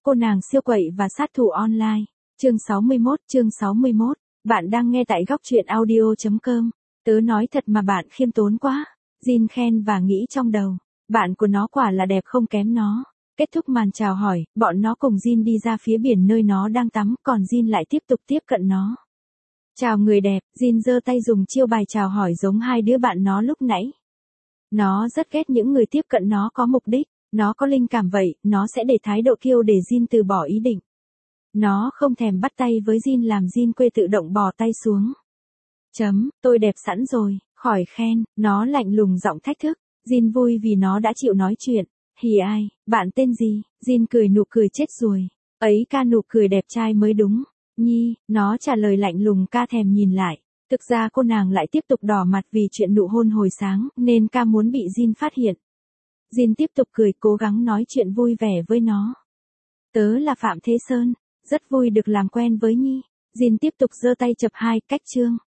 Cô nàng siêu quậy và sát thủ online. Chương 61. Bạn đang nghe tại góc truyện audio.com. Tớ nói thật mà bạn khiêm tốn quá. Jin khen và nghĩ trong đầu. Bạn của nó quả là đẹp không kém nó. Kết thúc màn chào hỏi, bọn nó cùng Jin đi ra phía biển nơi nó đang tắm, còn Jin lại tiếp tục tiếp cận nó. Chào người đẹp, Jin giơ tay dùng chiêu bài chào hỏi giống hai đứa bạn nó lúc nãy. Nó rất ghét những người tiếp cận nó có mục đích. Nó có linh cảm vậy, nó sẽ để thái độ kiêu để Jin từ bỏ ý định. Nó không thèm bắt tay với Jin làm Jin quê tự động bỏ tay xuống. Tôi đẹp sẵn rồi, khỏi khen, nó lạnh lùng giọng thách thức. Jin vui vì nó đã chịu nói chuyện. Hì ai, bạn tên gì? Jin cười nụ cười chết ruồi. Ấy ca nụ cười đẹp trai mới đúng. Nhi, nó trả lời lạnh lùng ca thèm nhìn lại. Thực ra cô nàng lại tiếp tục đỏ mặt vì chuyện nụ hôn hồi sáng, nên ca muốn bị Jin phát hiện. Jin tiếp tục cười cố gắng nói chuyện vui vẻ với nó. Tớ là Phạm Thế Sơn, rất vui được làm quen với Nhi. Jin tiếp tục giơ tay chập hai cách chương.